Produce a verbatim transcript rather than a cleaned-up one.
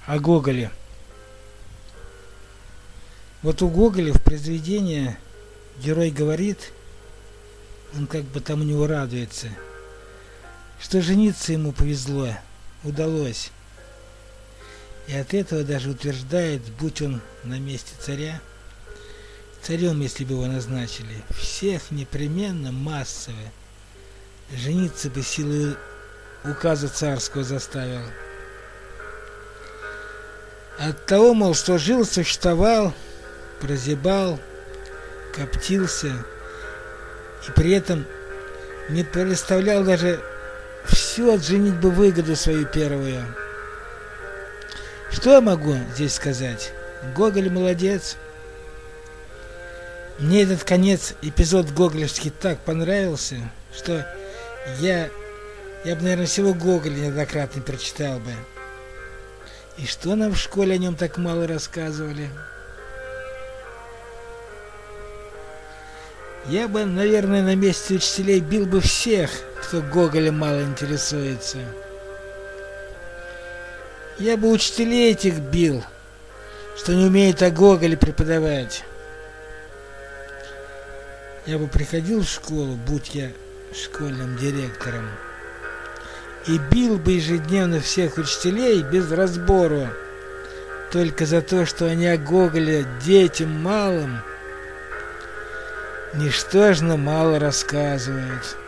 о Гоголе. Вот у Гоголя в произведении герой говорит, он как бы там у него радуется, что жениться ему повезло, удалось. И от этого даже утверждает, будь он на месте царя, царем, если бы его назначили, всех непременно массово жениться бы силой указа царского заставил. От того, мол, что жил, существовал, прозябал, коптился, и при этом не представлял даже всю от женитьбы выгоду свою первую. Что я могу здесь сказать? Гоголь молодец. Мне этот конец, эпизод гоголевский так понравился, что я, я бы, наверное, всего Гоголя неоднократно прочитал бы. И что нам в школе о нем так мало рассказывали? Я бы, наверное, на месте учителей бил бы всех, кто Гоголем мало интересуется. Я бы учителей этих бил, что не умеют о Гоголе преподавать. Я бы приходил в школу, будь я школьным директором, и бил бы ежедневно всех учителей без разбору, только за то, что они о Гоголе детям малым ничтожно мало рассказывают.